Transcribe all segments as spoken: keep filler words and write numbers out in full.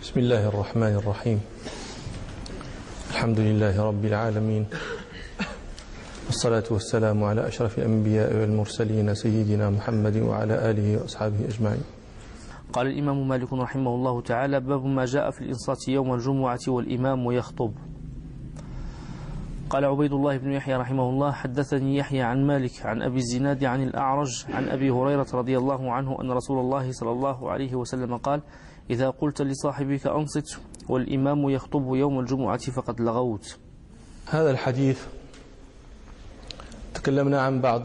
بسم الله الرحمن الرحيم. الحمد لله رب العالمين، والصلاة والسلام على أشرف الأنبياء والمرسلين سيدنا محمد وعلى آله وأصحابه أجمعين. قال الإمام مالك رحمه الله تعالى: باب ما جاء في الإنصات يوم الجمعة والإمام يخطب. قال عبيد الله بن يحيى رحمه الله: حدثني يحيى عن مالك عن أبي الزناد عن الأعرج عن أبي هريرة رضي الله عنه أن رسول الله صلى الله عليه وسلم قال: إذا قلت لصاحبك أنصت والإمام يخطب يوم الجمعة فقد لغوت. هذا الحديث تكلمنا عن بعض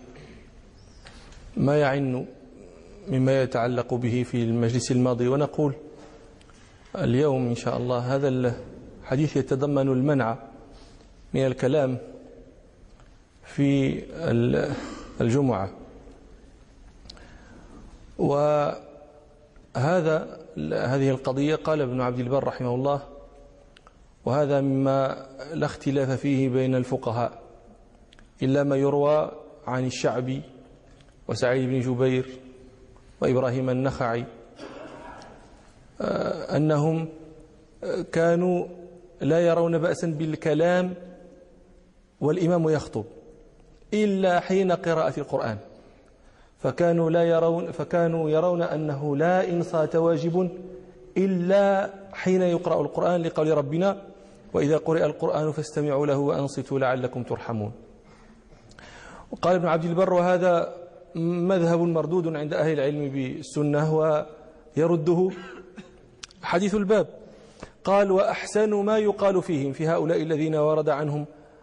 ما يعن مما يتعلق به في المجلس الماضي، ونقول اليوم إن شاء الله هذا الحديث يتضمن المنع من الكلام في الجمعة. وهذا هذه القضية قال ابن عبد البر رحمه الله: وهذا مما لا اختلاف فيه بين الفقهاء إلا ما يروى عن الشعبي وسعيد بن جبير وإبراهيم النخعي أنهم كانوا لا يرون بأسا بالكلام والإمام يخطب إلا حين قراءة القرآن، فكانوا لا يرون فكانوا يرون أنه لا إنصات واجب إلا حين يقرأ القرآن، لقول ربنا: وإذا قرئ القرآن فاستمعوا له وأنصتوا لعلكم ترحمون. وقال ابن عبد البر: وهذا مذهب مردود عند أهل العلم بالسنة ويرده حديث الباب. قال: وأحسن ما يقال فيهم في هؤلاء الذين ورد عنهم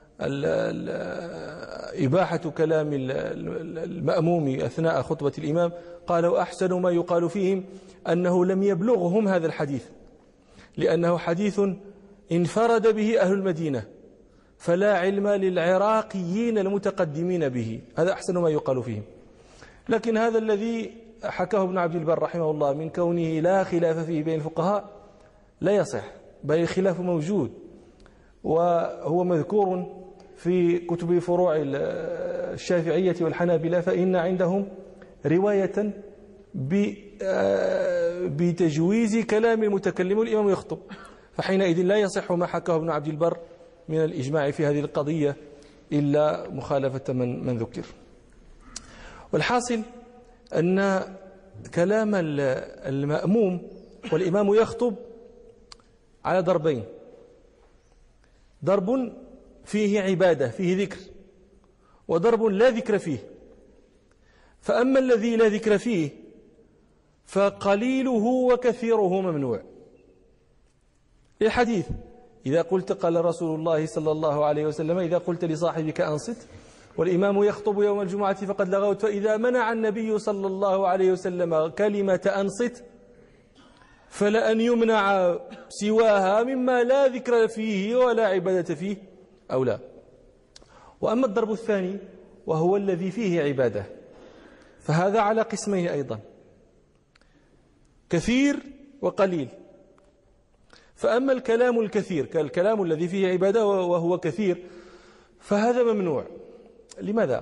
إباحة كلام المأموم أثناء خطبة الإمام، قال: وأحسن ما يقال فيهم أنه لم يبلغهم هذا الحديث، لأنه حديث انفرد به أهل المدينة، فلا علم للعراقيين المتقدمين به. هذا أحسن ما يقال فيهم. لكن هذا الذي حكاه ابن عبد البر رحمه الله من كونه لا خلاف فيه بين الفقهاء لا يصح، بل الخلاف موجود، وهو مذكور في كتب فروع الشافعية والحنابلة، فإن عندهم رواية بتجويز كلام المتكلم والإمام يخطب، فحينئذ لا يصح ما حكاه ابن عبد البر من الإجماع في هذه القضية إلا مخالفة من, من ذكر. والحاصل أن كلام المأموم والإمام يخطب على ضربين: ضرب فيه عبادة فيه ذكر، وضرب لا ذكر فيه. فأما الذي لا ذكر فيه فقليله وكثيره ممنوع، الحديث: إذا قلت قال رسول الله صلى الله عليه وسلم: إذا قلت لصاحبك أنصت والإمام يخطب يوم الجمعة فقد لغوت. فإذا منع النبي صلى الله عليه وسلم كلمة أنصت فلأن يمنع سواها مما لا ذكر فيه ولا عبادة فيه أو لا. وأما الضرب الثاني وهو الذي فيه عبادة فهذا على قسمين أيضا: كثير وقليل. فأما الكلام الكثير كالكلام الذي فيه عبادة وهو كثير فهذا ممنوع. لماذا؟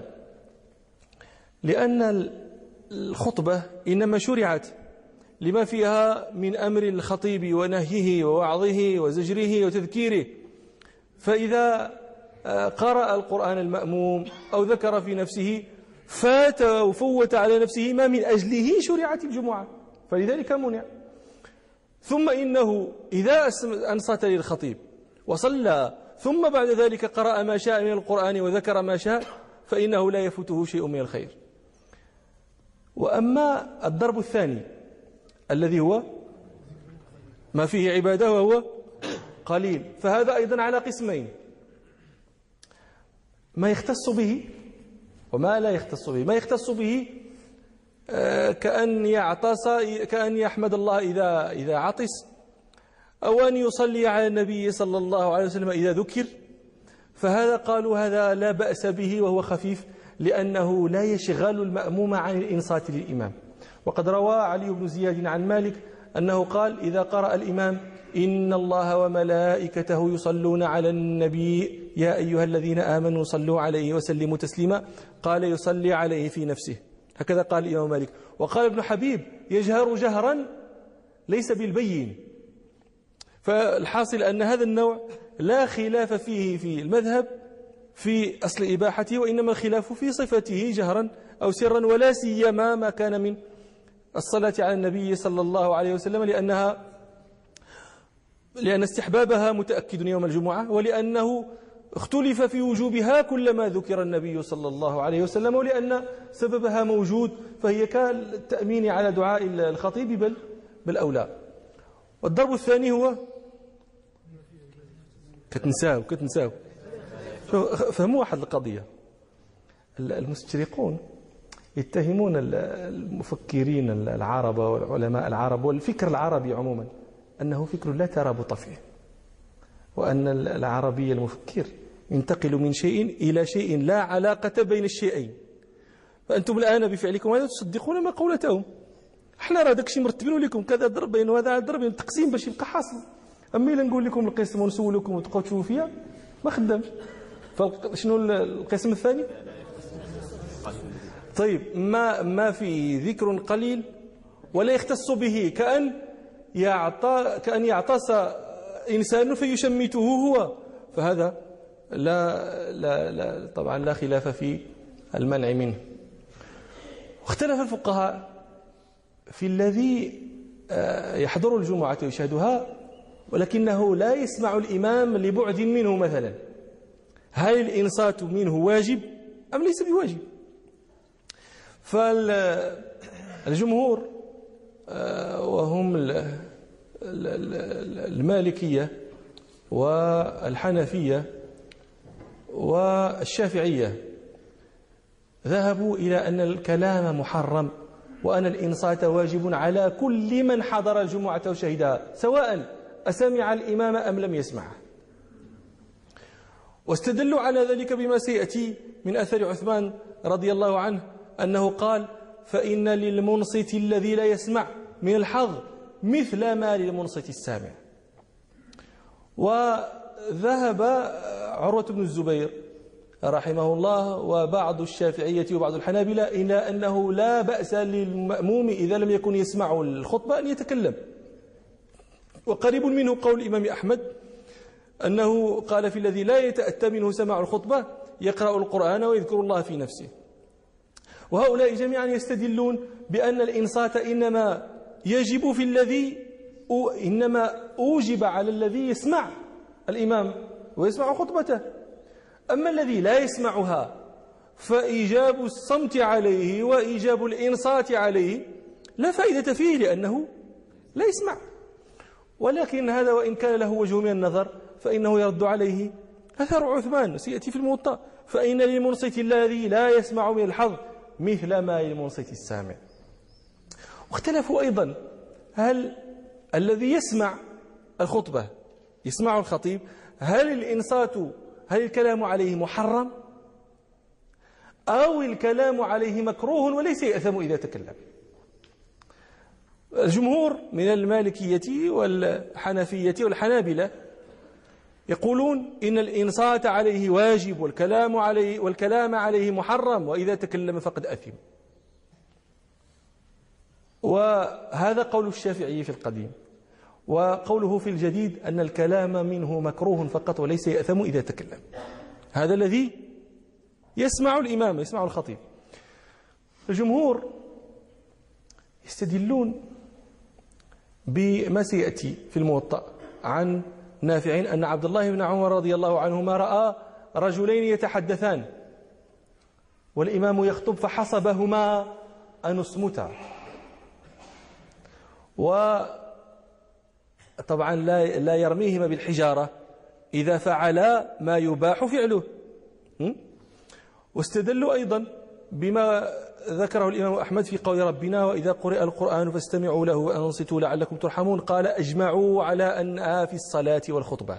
لأن الخطبة إنما شرعت لما فيها من أمر الخطيب ونهيه ووعظه وزجره وتذكيره، فإذا قرأ القرآن المأموم أو ذكر في نفسه فات وفوت على نفسه ما من أجله شرعت الجمعة، فلذلك منع. ثم إنه إذا أنصت للخطيب وصلى ثم بعد ذلك قرأ ما شاء من القرآن وذكر ما شاء فإنه لا يفوته شيء من الخير. وأما الضرب الثاني الذي هو ما فيه عبادة وهو قليل فهذا أيضا على قسمين: ما يختص به وما لا يختص به. ما يختص به كأن يعطس كأن يحمد الله إذا إذا عطس، أو أن يصلي على النبي صلى الله عليه وسلم إذا ذكر، فهذا قالوا هذا لا بأس به وهو خفيف، لأنه لا يشغل المأموم عن الإنصات للإمام. وقد روى علي بن زياد عن مالك أنه قال: إذا قرأ الإمام: إن الله وملائكته يصلون على النبي يا أيها الذين آمنوا صلوا عليه وسلموا تسليما، قال: يصلي عليه في نفسه. هكذا قال الإمام مالك. وقال ابن حبيب: يجهر جهرا ليس بالبين، فالحاصل أن هذا النوع لا خلاف فيه في المذهب في أصل إباحته، وإنما الخلاف في صفته جهرا أو سرا، ولا سيما ما كان من الصلاة على النبي صلى الله عليه وسلم، لأنها لأن استحبابها متأكد يوم الجمعة، ولأنه اختلف في وجوبها كلما ذكر النبي صلى الله عليه وسلم، ولأن سببها موجود، فهي كالتأمين على دعاء الخطيب بل بالأولى. والضرب الثاني هو كتنساو كتنساو فهموا واحد القضية. المستشرقون يتهمون المفكرين العرب والعلماء العرب والفكر العربي عموما أنه فكر لا ترابط فيه، وأن العربي المفكر ينتقل من شيء إلى شيء لا علاقة بين الشيئين. فأنتم الآن بفعلكم هذا تصدقون ما قولتهم. احنا راه داكشي مرتبين لكم كذا ضرب بين وهذا ضرب بين التقسيم باش يبقى حاصل. أمي لا نقول لكم القسم ونسولكم وتبقاو تشوفوا فيها ما خدامش. فشنو القسم الثاني؟ طيب ما ما في ذكر قليل ولا يختص به، كأن يعطى كأن يعطس إنسان فيشمته هو، فهذا لا لا لا طبعا لا خلاف في المنع منه. واختلف الفقهاء في الذي يحضر الجمعة ويشهدها ولكنه لا يسمع الإمام لبعد منه مثلا، هل الإنصات منه واجب أم ليس بواجب؟ فالجمهور وهم المالكية والحنفية والشافعية ذهبوا إلى أن الكلام محرم، وأن الإنصات واجب على كل من حضر الجمعة وشهدها سواء أسمع الإمام أم لم يسمعه. واستدلوا على ذلك بما سيأتي من أثر عثمان رضي الله عنه أنه قال: فإن للمنصت الذي لا يسمع من الحظ مثل ما للمنصت السامع. وذهب عروة بن الزبير رحمه الله وبعض الشافعية وبعض الحنابلة إلى أنه لا بأس للمأموم إذا لم يكن يسمع الخطبة أن يتكلم. وقريب منه قول الإمام أحمد أنه قال: في الذي لا يتأتى منه سماع الخطبة يقرأ القرآن ويذكر الله في نفسه. وهؤلاء جميعا يستدلون بأن الإنصات إنما يجب في الذي إنما أوجب على الذي يسمع الإمام ويسمع خطبته، أما الذي لا يسمعها فإيجاب الصمت عليه وإيجاب الإنصات عليه لا فائدة فيه لأنه لا يسمع. ولكن هذا وإن كان له وجه من النظر فإنه يرد عليه أثر عثمان سيأتي في الموطأ: فإن للمنصت الذي لا يسمع من الحظ مثل ما للمنصت السامع. واختلفوا أيضا هل الذي يسمع الخطبة يسمع الخطيب هل الإنصات هل الكلام عليه محرم أو الكلام عليه مكروه وليس يأثم إذا تكلم. الجمهور من المالكية والحنفية والحنابلة يقولون إن الإنصات عليه واجب والكلام عليه والكلام عليه محرم، وإذا تكلم فقد أثم. وهذا قول الشافعي في القديم، وقوله في الجديد أن الكلام منه مكروه فقط وليس يأثم إذا تكلم. هذا الذي يسمع الإمام يسمع الخطيب. الجمهور يستدلون بما سيأتي في الموطأ عن نافع أن عبد الله بن عمر رضي الله عنهما رأى رجلين يتحدثان والإمام يخطب فحسبهما أن اسمتا. وطبعا لا لا يرميهما بالحجارة إذا فعلا ما يباح فعله. واستدلوا أيضا بما ذكره الإمام أحمد في قول ربنا: وإذا قرئ القرآن فاستمعوا له وأنصتوا لعلكم ترحمون. قال: أجمعوا على أنها في الصلاة والخطبة.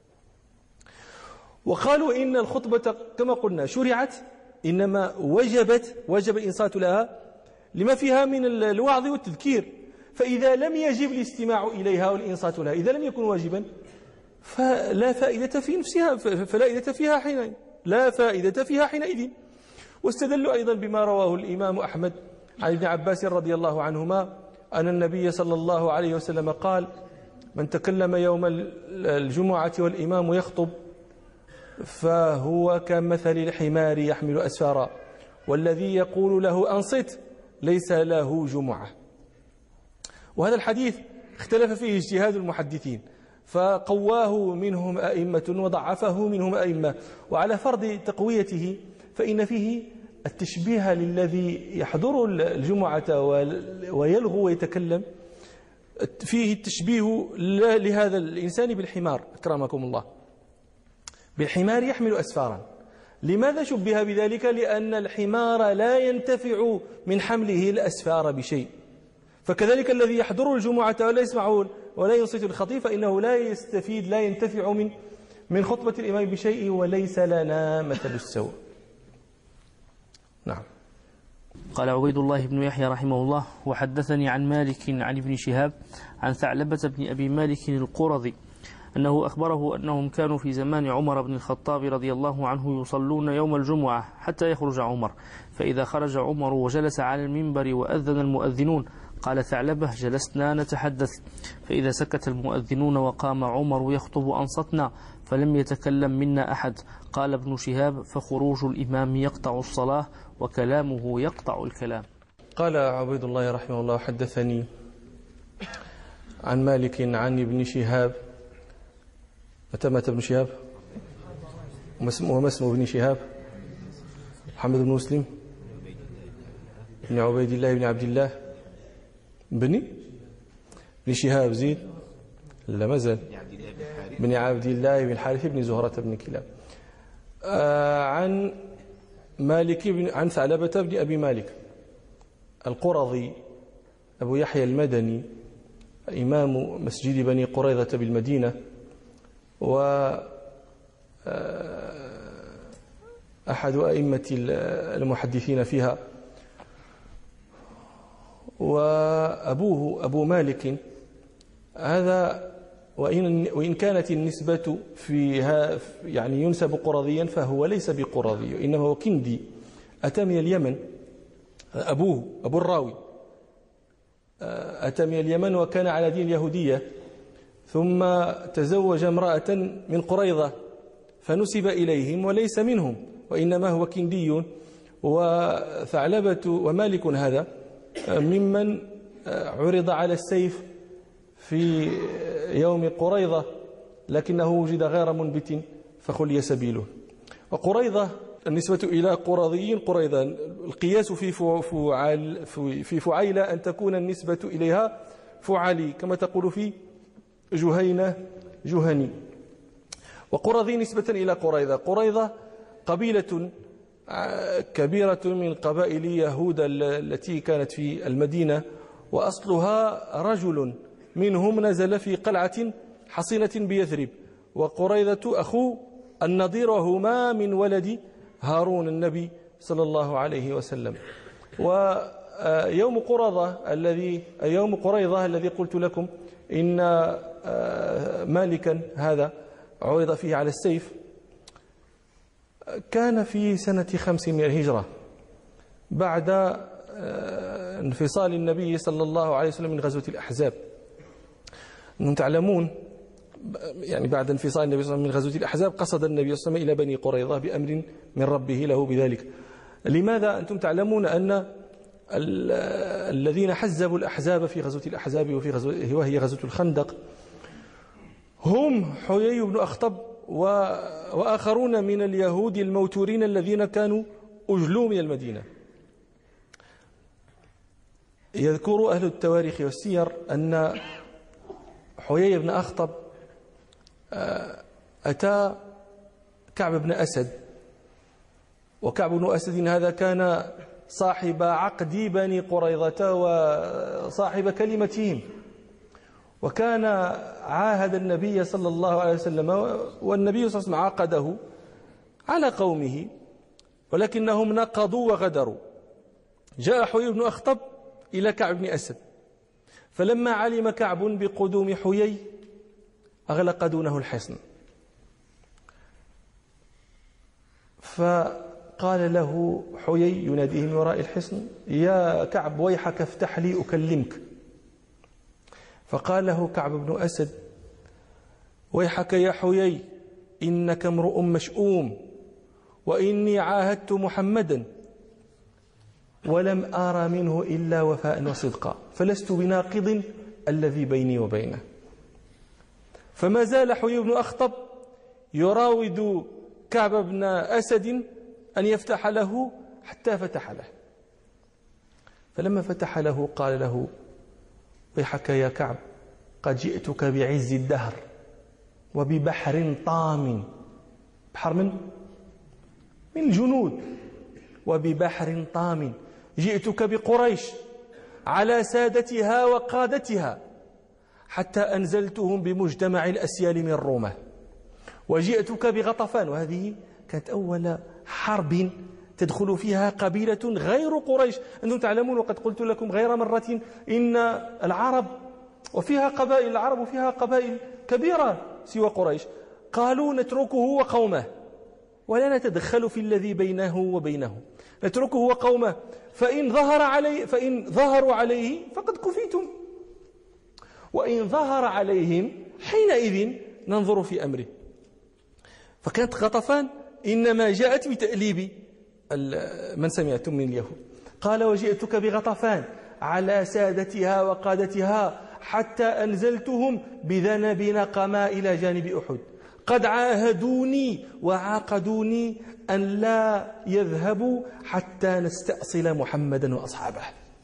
وقالوا إن الخطبة كما قلنا شرعت إنما وجبت وجب الإنصات لها لما فيها من الوعظ والتذكير، فإذا لم يجب الاستماع إليها والإنصات لها إذا لم يكن واجبا فلا فائدة في نفسها فلا فائدة فيها حينئذ لا فائدة فيها حينئذ. واستدلوا أيضا بما رواه الإمام أحمد عن ابن عباس رضي الله عنهما أن النبي صلى الله عليه وسلم قال: من تكلم يوم الجمعة والإمام يخطب فهو كمثل الحمار يحمل أسفارا، والذي يقول له أنصت ليس له جمعة. وهذا الحديث اختلف فيه اجتهاد المحدثين، فقواه منهم أئمة وضعفه منهم أئمة، وعلى فرض تقويته فإن فيه التشبيه للذي يحضر الجمعة ويلغو ويتكلم، فيه التشبيه لهذا الإنسان بالحمار أكرمكم الله، بالحمار يحمل أسفارا. لماذا شبه بذلك؟ لأن الحمار لا ينتفع من حمله الأسفار بشيء، فكذلك الذي يحضر الجمعة ولا يسمع ولا ينصت الخطيب فإنه لا يستفيد لا ينتفع من من خطبة الإمام بشيء، وليس لنا مثل السوء. نعم. قال عبيد الله بن يحيى رحمه الله: وحدثني عن مالك عن ابن شهاب عن ثعلبة بن أبي مالك القرظي أنه أخبره أنهم كانوا في زمان عمر بن الخطاب رضي الله عنه يصلون يوم الجمعة حتى يخرج عمر، فإذا خرج عمر وجلس على المنبر وأذن المؤذنون قال ثعلبة: جلسنا نتحدث، فإذا سكت المؤذنون وقام عمر يخطب أنصتنا فلم يتكلم منا أحد. قال ابن شهاب: فخروج الإمام يقطع الصلاة وكلامه يقطع الكلام. قال عبيد الله رحمه الله: حدثني عن مالك عن ابن شهاب. متى مات ابن شهاب؟ وما اسمه ابن شهاب؟ محمد بن مسلم بن عبيد الله بن عبد الله بن بن شهاب زيد لا مازال بن عبد الله بن الحارث بن زهرة بن كلاب. آه عن مالك بن عن ثعلبة بن أبي مالك القرظي أبو يحيى المدني إمام مسجد بني قريظة بالمدينة، و أحد أئمة المحدثين فيها. وأبوه أبو مالك هذا وإن وإن كانت النسبة فيها يعني ينسب قرظيا فهو ليس بقرظي، إنما هو كندي أتى من اليمن. أبوه أبو الراوي أتى من اليمن وكان على دين اليهودية، ثم تزوج امرأة من قريظة فنسب إليهم وليس منهم، وإنما هو كندي. وثعلبة ومالك هذا ممن عرض على السيف في يوم قريظة، لكنه وجد غير منبت فخلي سبيله. وقريظة النسبة إلى قرظيين قريظة، القياس في فعال في فعيلة أن تكون النسبة إليها فعلي، كما تقول في جهينة جهني. وقرظي نسبة إلى قريظة. قريظة قبيلة كبيرة من قبائل يهود التي كانت في المدينة، وأصلها رجل منهم نزل في قلعة حصينة بيثرب، وقريظة أخو النضير وهما من ولد هارون النبي صلى الله عليه وسلم. ويوم قرظة الذي يوم قريظة الذي قلت لكم إن مالكا هذا عرض فيه على السيف كان في سنة خمس من الهجرة بعد انفصال النبي صلى الله عليه وسلم من غزوة الأحزاب. أنتم تعلمون يعني بعد انفصال النبي صلى الله عليه وسلم من غزوة الأحزاب قصد النبي صلى الله عليه وسلم إلى بني قريظة بأمر من ربه له بذلك. لماذا؟ أنتم تعلمون أن الذين حزبوا الأحزاب في غزوة الأحزاب وفي غزوة وهي غزوة الخندق هم حيي بن أخطب وآخرون من اليهود الموتورين الذين كانوا أجلوا من المدينة. يذكر أهل التواريخ والسير أن حيي بن أخطب أتى كعب بن أسد، وكعب بن أسد هذا كان صاحب عقد بني قريظة وصاحب كلمتهم، وكان عاهد النبي صلى الله عليه وسلم، والنبي صلى الله عليه وسلم عاقده على قومه ولكنهم نقضوا وغدروا. جاء حيي بن أخطب إلى كعب بن أسد، فلما علم كعب بقدوم حيي أغلق دونه الحصن، فقال له حيي يناديه من وراء الحصن: يا كعب ويحك افتح لي أكلمك. فقال له كعب بن أسد: ويحك يا حيي، إنك امرؤ مشؤوم، وإني عاهدت محمدا ولم أرى منه إلا وفاء وصدقا، فلست بناقض الذي بيني وبينه. فما زال حيي بن أخطب يراود كعب بن أسد أن يفتح له حتى فتح له. فلما فتح له قال له: ويحك يا كعب، قد جئتك بعز الدهر وببحر طام. بحر من من الجنود. وببحر طام جئتك بقريش على سادتها وقادتها حتى أنزلتهم بمجتمع الأسيال من رومة، وجئتك بغطفان، وهذه كانت أول حرب تدخل فيها قبيلة غير قريش. أنتم تعلمون وقد قلت لكم غير مرة إن العرب وفيها قبائل العرب وفيها قبائل كبيرة سوى قريش، قالوا نتركه وقومه ولا نتدخل في الذي بينه وبينه، نتركه وقومه، فإن ظهر عليه فإن ظهروا عليه فقد كفيتم، وإن ظهر عليهم حينئذ ننظر في أمره. فكانت غطفان إنما جاءت بتأليب من سمعتم من اليهود. قال: وجئتك بغطفان على سادتها وقادتها حتى أنزلتهم بذنب نقما إلى جانب أحد، قد عاهدوني وعاقدوني أن لا يذهبوا حتى نستأصل محمدا وأصحابه.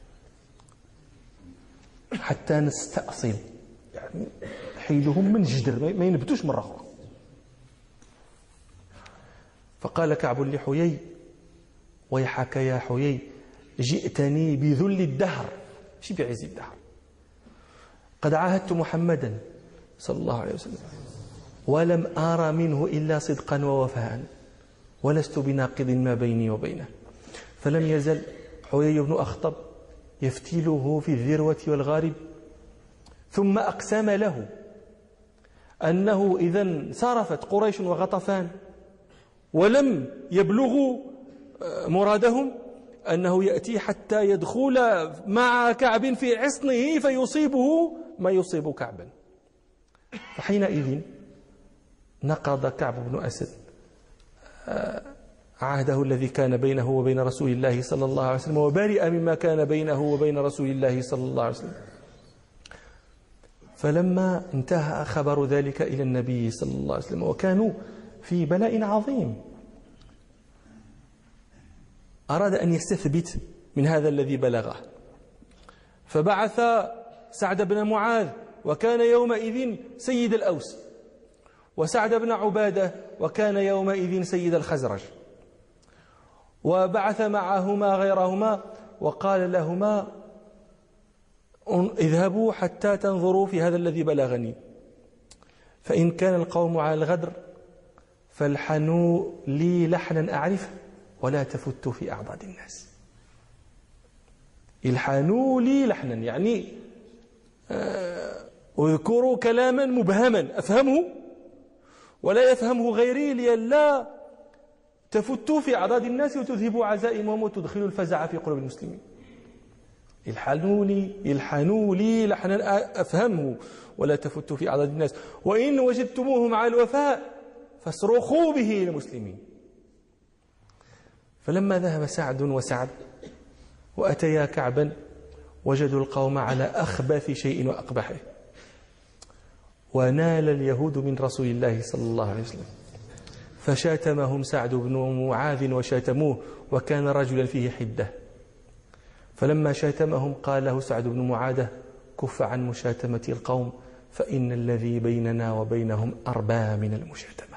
حتى نستأصل يعني حيدهم من جدر، ما ينبتوش مرة أخرى. فقال كعب لحيي: ويحك يا حيي، جئتني بذل الدهر، مش بعز الدهر، قد عاهدت محمدا صلى الله عليه وسلم ولم أرى منه إلا صدقا ووفاء، ولست بناقض ما بيني وبينه. فلم يزل حيي بن أخطب يفتيله في الذروة والغارب، ثم أقسم له أنه إذا انصرفت قريش وغطفان ولم يبلغوا مرادهم أنه يأتي حتى يدخل مع كعب في عصنه فيصيبه ما يصيب كعبا. فحينئذ نقض كعب بن أسد عهده الذي كان بينه وبين رسول الله صلى الله عليه وسلم، وبرئ مما كان بينه وبين رسول الله صلى الله عليه وسلم. فلما انتهى خبر ذلك إلى النبي صلى الله عليه وسلم وكانوا في بلاء عظيم، أراد أن يستثبت من هذا الذي بلغه، فبعث سعد بن معاذ وكان يومئذ سيد الأوس، وسعد بن عبادة وكان يومئذ سيد الخزرج، وبعث معهما غيرهما وقال لهما: اذهبوا حتى تنظروا في هذا الذي بلغني، فإن كان القوم على الغدر فالحنوا لي لحنا أعرفه ولا تفتوا في أعضاد الناس. الحنوا لي لحنا يعني اذكروا كلاما مبهما أفهمه ولا يفهمه غيري، لئلا تفتوا في أعضاد الناس وتذهبوا عزائمهم وتدخلوا الفزع في قلوب المسلمين. الحنوا لي الحنوا لي لحنا أفهمه ولا تفتوا في أعضاد الناس، وإن وجدتموهم على الوفاء فاصرخوا به للمسلمين. فلما ذهب سعد وسعد وأتيا كعبا وجدوا القوم على أخبث شيء وأقبحه، ونال اليهود من رسول الله صلى الله عليه وسلم، فشاتمهم سعد بن معاذ وشاتموه، وكان رجلا فيه حدة. فلما شاتمهم قال له سعد بن معاذ: كف عن مشاتمة القوم، فإن الذي بيننا وبينهم أربى من المشاتمة.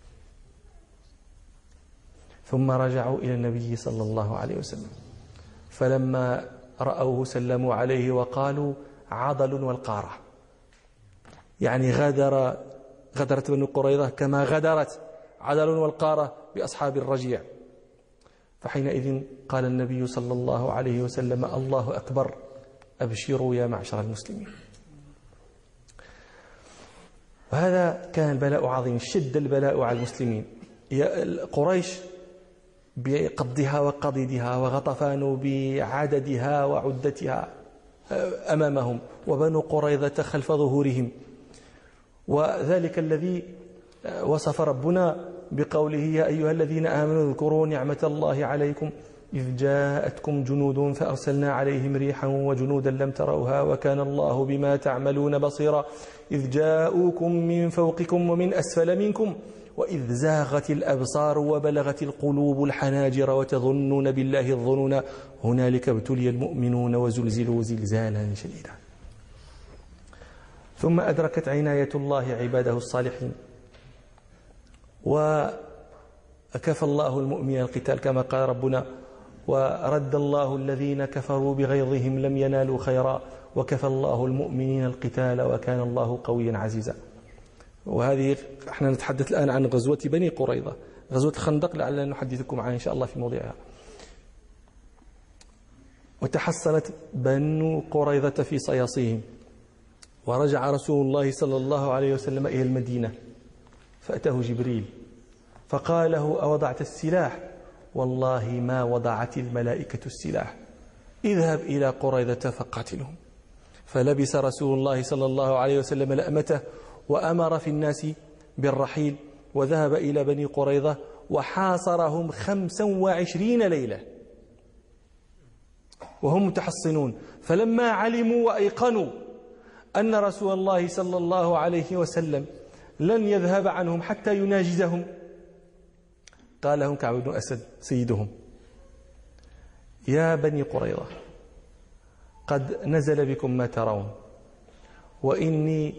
ثم رجعوا إلى النبي صلى الله عليه وسلم، فلما رأوه سلموا عليه وقالوا: عضل والقارة، يعني غدر غدرت بنو قريظة كما غدرت عضل والقارة بأصحاب الرجيع. فحينئذ قال النبي صلى الله عليه وسلم: الله أكبر، أبشروا يا معشر المسلمين. وهذا كان بلاء عظيم، شد البلاء على المسلمين. قريش بقضها وقضيدها، وغطفان بعددها وعدتها، أمامهم وبنو قريظة خلف ظهورهم. وذلك الذي وصف ربنا بقوله يا أيها الذين آمنوا اذكروا نعمة الله عليكم إذ جاءتكم جنود فأرسلنا عليهم ريحا وجنودا لم تروها وكان الله بما تعملون بصيرا إذ جاءوكم من فوقكم ومن أسفل منكم وإذ زاغت الأبصار وبلغت القلوب الحناجر وتظنون بالله الظنون هنالك ابتلي المؤمنون وزلزلوا زلزالا شديدا. ثم أدركت عناية الله عباده الصالحين وكفى الله المؤمنين القتال كما قال ربنا ورد الله الذين كفروا بغيظهم لم ينالوا خيرا وكفى الله المؤمنين القتال وكان الله قويا عزيزا. وهذه احنا نتحدث الآن عن غزوة بني قريظة. غزوة الخندق لعلنا نحدثكم عنها إن شاء الله في موضعها. وتحصنت بنو قريظة في صياصيهم ورجع رسول الله صلى الله عليه وسلم إلى المدينة فأتاه جبريل فقال له أوضعت السلاح؟ والله ما وضعت الملائكة السلاح، اذهب إلى قريظة فقاتلهم. فلبس رسول الله صلى الله عليه وسلم لأمته وأمر في الناس بالرحيل وذهب إلى بني قريظة وحاصرهم خمسا وعشرين ليلة وهم متحصنون. فلما علموا وأيقنوا أن رسول الله صلى الله عليه وسلم لن يذهب عنهم حتى يناجزهم قال لهم كعب بن أسد سيدهم يا بني قريظة قد نزل بكم ما ترون وإني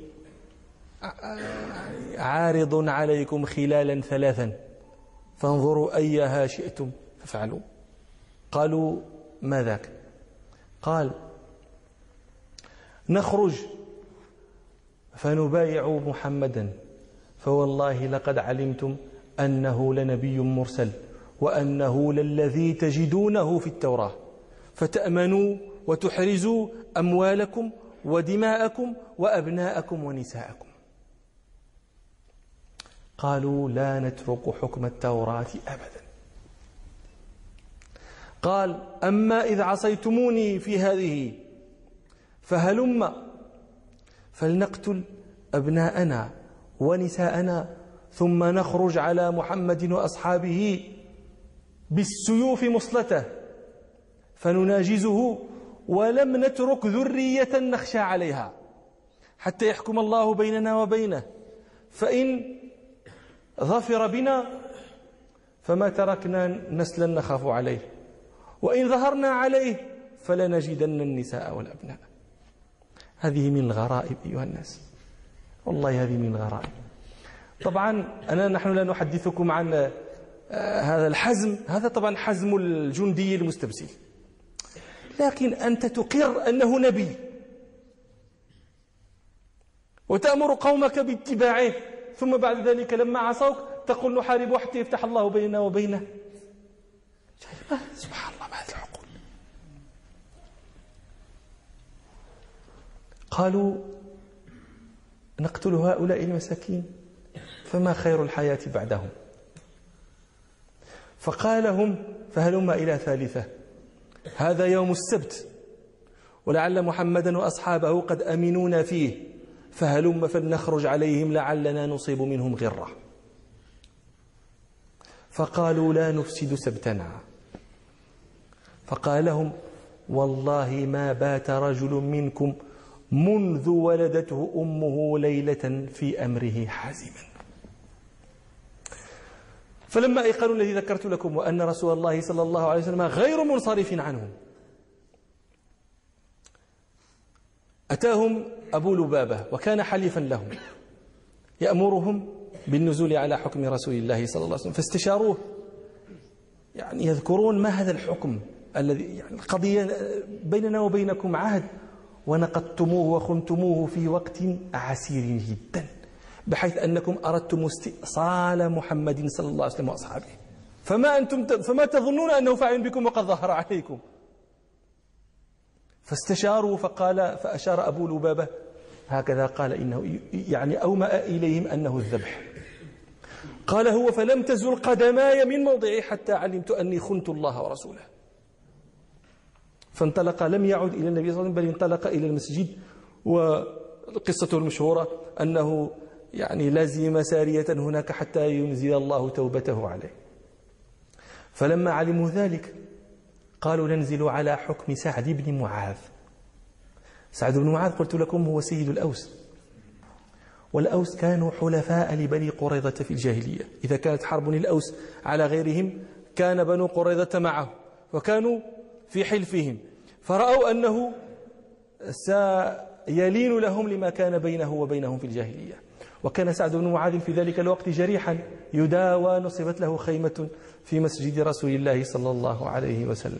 عارض عليكم خلالا ثلاثا فانظروا أيها شئتم فافعلوا. قالوا ما ذاك؟ قال نخرج فنبايع محمدا فوالله لقد علمتم أنه لنبي مرسل وأنه للذي تجدونه في التوراة فتأمنوا وتحرزوا أموالكم ودماءكم وأبناءكم ونساءكم. قالوا لا نترك حكم التوراة أبدا. قال أما إذ عصيتموني في هذه فهلم فلنقتل أبناءنا ونساءنا ثم نخرج على محمد وأصحابه بالسيوف مصلته فنناجزه ولم نترك ذرية نخشى عليها حتى يحكم الله بيننا وبينه فإن ظفر بنا فما تركنا نسلا نخاف عليه وإن ظهرنا عليه فلنجدن النساء والأبناء. هذه من الغرائب أيها الناس، والله هذه من الغرائب. طبعا أنا نحن لا نحدثكم عن هذا الحزم، هذا طبعا حزم الجندي المستبسل، لكن أنت تقر أنه نبي وتأمر قومك باتباعه ثم بعد ذلك لما عصوك تقول نحارب حتى يفتح الله بيننا وبينه. سبحان الله، ما هذه العقول. قالوا نقتل هؤلاء المساكين فما خير الحياة بعدهم. فقال لهم فهلم إلى ثالثة، هذا يوم السبت ولعل محمدا وأصحابه قد أمنونا فيه فهلم فلنخرج عليهم لعلنا نصيب منهم غرة. فقالوا لا نفسد سبتنا. فقال لهم والله ما بات رجل منكم منذ ولدته أمه ليلة في أمره حازما. فلما أيقنوا الذي ذكرت لكم وأن رسول الله صلى الله عليه وسلم غير منصرف عنهم أتاهم أبو لبابة وكان حليفا لهم يأمرهم بالنزول على حكم رسول الله صلى الله عليه وسلم، فاستشاروه يعني يذكرون ما هذا الحكم الذي يعني القضية بيننا وبينكم عهد ونقضتموه وخنتموه في وقت عسير جدا بحيث أنكم أردتم استئصال محمد صلى الله عليه وسلم وأصحابه، فما أنتم فما تظنون أنه فاعل بكم وقد ظهر عليكم. فاستشاروا فقال فأشار أبو لبابة هكذا قال إنه يعني أومأ إليهم أنه الذبح. قال هو فلم تزل قدماي من موضعي حتى علمت أني خنت الله ورسوله. فانطلق، لم يعد إلى النبي صلى الله عليه وسلم بل انطلق إلى المسجد. وقصته المشهورة أنه يعني لازم سارية هناك حتى ينزل الله توبته عليه. فلما علموا ذلك قالوا ننزل على حكم سعد بن معاذ. سعد بن معاذ قلت لكم هو سيد الأوس، والأوس كانوا حلفاء لبني قريظة في الجاهلية. إذا كانت حرب الأوس على غيرهم كان بنو قريظة معه وكانوا في حلفهم، فرأوا أنه سيلين لهم لما كان بينه وبينهم في الجاهلية. وكان سعد بن معاذ في ذلك الوقت جريحا يداوى، نصبت له خيمة في مسجد رسول الله صلى الله عليه وسلم.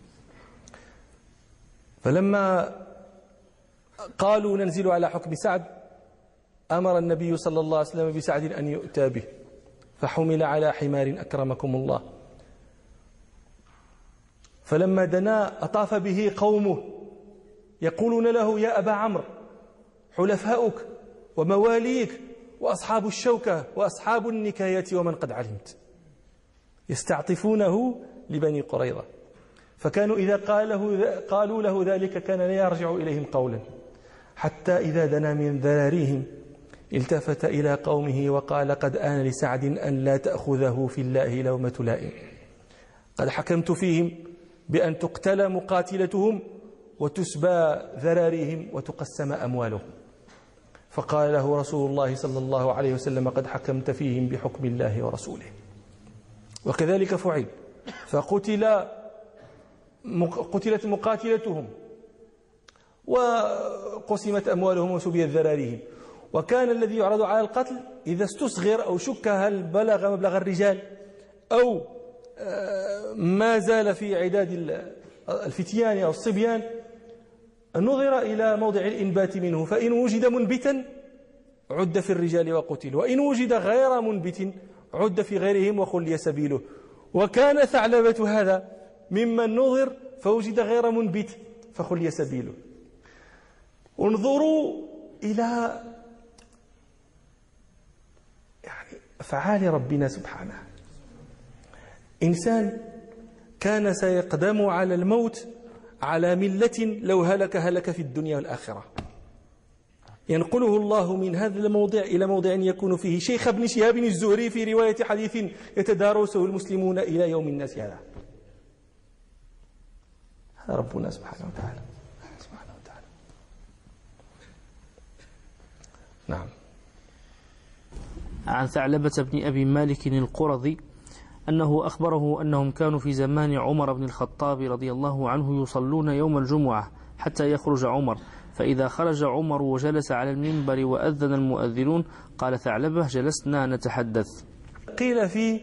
فلما قالوا ننزل على حكم سعد أمر النبي صلى الله عليه وسلم بسعد أن يؤتى به، فحمل على حمار أكرمكم الله. فلما دنا أطاف به قومه يقولون له يا أبا عمرو حلفاؤك ومواليك وأصحاب الشوكة وأصحاب النكاية ومن قد علمت، يستعطفونه لبني قريظة. فكانوا إذا قاله قالوا له ذلك كان لا يرجع إليهم قولا، حتى إذا دنا من ذراريهم التفت إلى قومه وقال قد آن لسعد أن لا تأخذه في الله لومة لائم، قد حكمت فيهم بأن تقتل مقاتلتهم وتسبى ذراريهم وتقسم أموالهم. فقال له رسول الله صلى الله عليه وسلم قد حكمت فيهم بحكم الله ورسوله. وكذلك فعل، فقتل قتلت مقاتلتهم وقسمت أموالهم وسبيت ذراريهم. وكان الذي يعرض على القتل إذا استصغر أو شك هل بلغ مبلغ الرجال أو ما زال في عداد الفتيان أو الصبيان نظر إلى موضع الإنبات منه، فإن وجد منبتا عد في الرجال وقتل، وإن وجد غير منبت عد في غيرهم وخلي سبيله. وكان ثعلبة هذا ممن نظر فوجد غير منبت فخلي سبيله. انظروا إلى يعني أفعال ربنا سبحانه. إنسان كان سيقدم على الموت على ملة لو هلك هلك في الدنيا والآخرة، ينقله الله من هذا الموضع إلى موضع يكون فيه شيخ ابن شهاب الزهري في رواية حديث يتدارسه المسلمون إلى يوم الناس هذا. ربنا سبحانه وتعالى سبحانه وتعالى. نعم. عن ثعلبة بن أبي مالك القرظي أنه أخبره أنهم كانوا في زمان عمر بن الخطاب رضي الله عنه يصلون يوم الجمعة حتى يخرج عمر، فإذا خرج عمر وجلس على المنبر وأذن المؤذنون قال ثعلبة جلسنا نتحدث. قيل في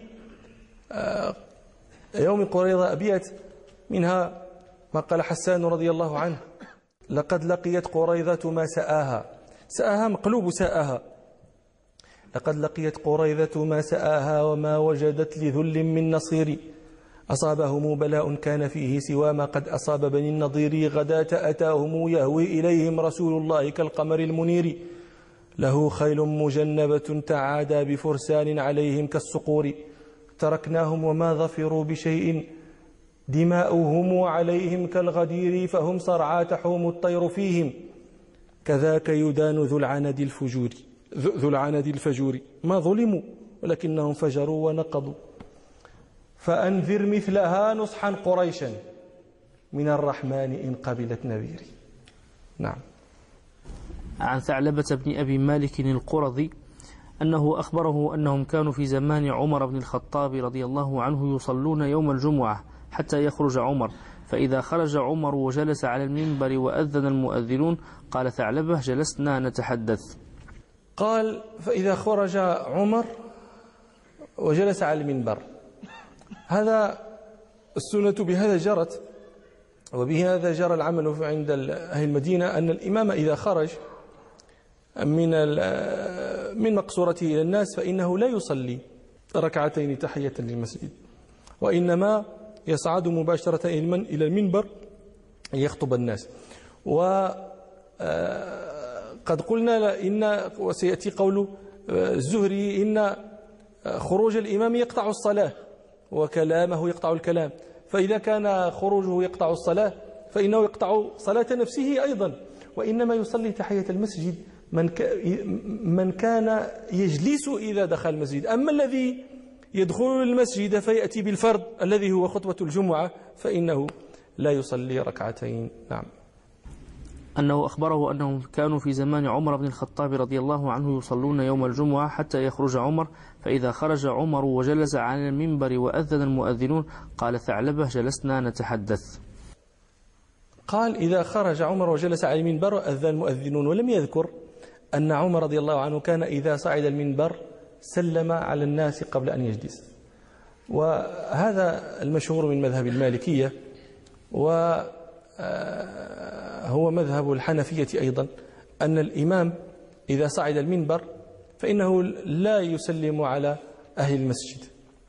يوم قريظة أبيات، منها ما قال حسان رضي الله عنه لقد لقيت قريظة ما سآها، سآها مقلوب سآها، لقد لقيت قريظة ما سآها وما وجدت لذل من نصير، أصابهم بلاء كان فيه سوى ما قد أصاب بني النضير، غداة أتاهم يهوي إليهم رسول الله كالقمر المنير، له خيل مجنبة تعادى بفرسان عليهم كالصقور، تركناهم وما ظفروا بشيء دماؤهم عليهم كالغدير، فهم صرعى تحوم الطير فيهم، كذاك يدان ذو العند الفجور ذو العند الفجور، ما ظلموا ولكنهم فجروا ونقضوا، فأنذر مثلها نصحا قريشا من الرحمن إن قبلت نذيري. نعم. عن ثعلبة بن أبي مالك القرظي أنه أخبره أنهم كانوا في زمان عمر بن الخطاب رضي الله عنه يصلون يوم الجمعة حتى يخرج عمر، فإذا خرج عمر وجلس على المنبر وأذن المؤذنون قال ثعلبة جلسنا نتحدث. قال فإذا خرج عمر وجلس على المنبر، هذا السنة بهذا جرت، وبهذا جرى العمل عند أهل المدينة، أن الإمام إذا خرج من من مقصورته إلى الناس فإنه لا يصلي ركعتين تحية للمسجد، وإنما يصعد مباشرة إلى المنبر يخطب الناس. وقد قلنا إن وسيأتي قول الزهري إن خروج الإمام يقطع الصلاة وكلامه يقطع الكلام، فإذا كان خروجه يقطع الصلاة فإنه يقطع صلاة نفسه أيضا، وإنما يصلي تحية المسجد من من كان يجلس إذا دخل المسجد. أما الذي يدخل المسجد فيأتي بالفرض الذي هو خطبة الجمعة فإنه لا يصلي ركعتين. نعم. أنه أخبره أنهم كانوا في زمان عمر بن الخطاب رضي الله عنه يصلون يوم الجمعة حتى يخرج عمر، فإذا خرج عمر وجلس على المنبر وأذن المؤذنون قال ثعلبة جلسنا نتحدث. قال إذا خرج عمر وجلس على المنبر وأذن المؤذنون، ولم يذكر أن عمر رضي الله عنه كان إذا صعد المنبر سلم على الناس قبل أن يجلس. وهذا المشهور من مذهب المالكية، وهو مذهب الحنفية أيضا، أن الإمام إذا صعد المنبر فإنه لا يسلم على أهل المسجد.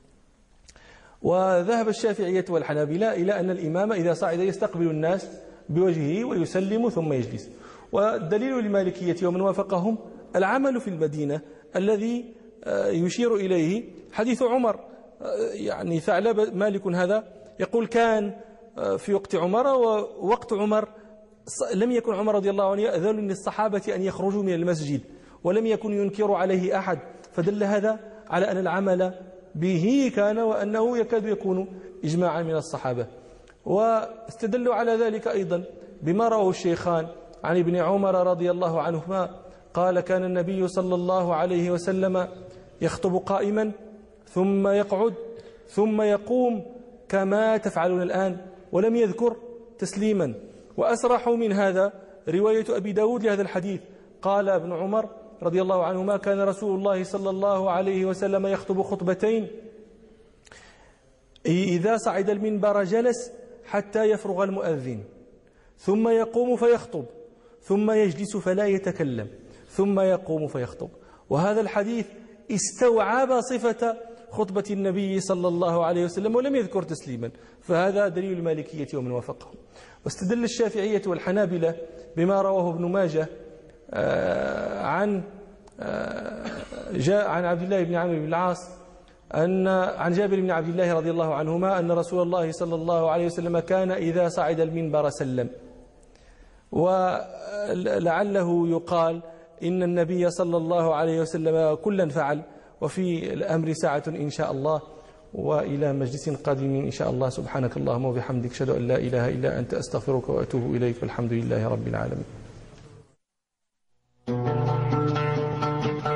وذهب الشافعية والحنابلة إلى أن الإمام إذا صعد يستقبل الناس بوجهه ويسلم ثم يجلس. والدليل للمالكية ومن وافقهم العمل في المدينة الذي يشير إليه حديث عمر. يعني ثعلب مالك هذا يقول كان في وقت عمر، ووقت عمر لم يكن عمر رضي الله عنه يأذن للصحابة أن يخرجوا من المسجد، ولم يكن ينكر عليه أحد، فدل هذا على أن العمل به كان وأنه يكاد يكون إجماعا من الصحابة. واستدلوا على ذلك أيضا بما رواه الشيخان عن ابن عمر رضي الله عنهما قال كان النبي صلى الله عليه وسلم يخطب قائما ثم يقعد ثم يقوم كما تفعلون الآن، ولم يذكر تسليما. وأسرح من هذا رواية أبي داود لهذا الحديث، قال ابن عمر رضي الله عنهما كان رسول الله صلى الله عليه وسلم يخطب خطبتين إذا صعد المنبر جلس حتى يفرغ المؤذن، ثم يقوم فيخطب، ثم يجلس فلا يتكلم، ثم يقوم فيخطب. وهذا الحديث استوعب صفة خطبة النبي صلى الله عليه وسلم ولم يذكر تسليما، فهذا دليل المالكية ومن وافقهم. واستدل الشافعية والحنابلة بما رواه ابن ماجه عن جاء عن عبد الله بن عمرو بن العاص أن عن جابر بن عبد الله رضي الله عنهما أن رسول الله صلى الله عليه وسلم كان إذا صعد المنبر سلم. ولعله يقال إن النبي صلى الله عليه وسلم كلا فعل، وفي الأمر ساعة إن شاء الله. وإلى مجلس قادم إن شاء الله. سبحانك اللهم وبحمدك أشهد أن لا إله إلا أنت أستغفرك وأتوب إليك، والحمد لله رب العالمين.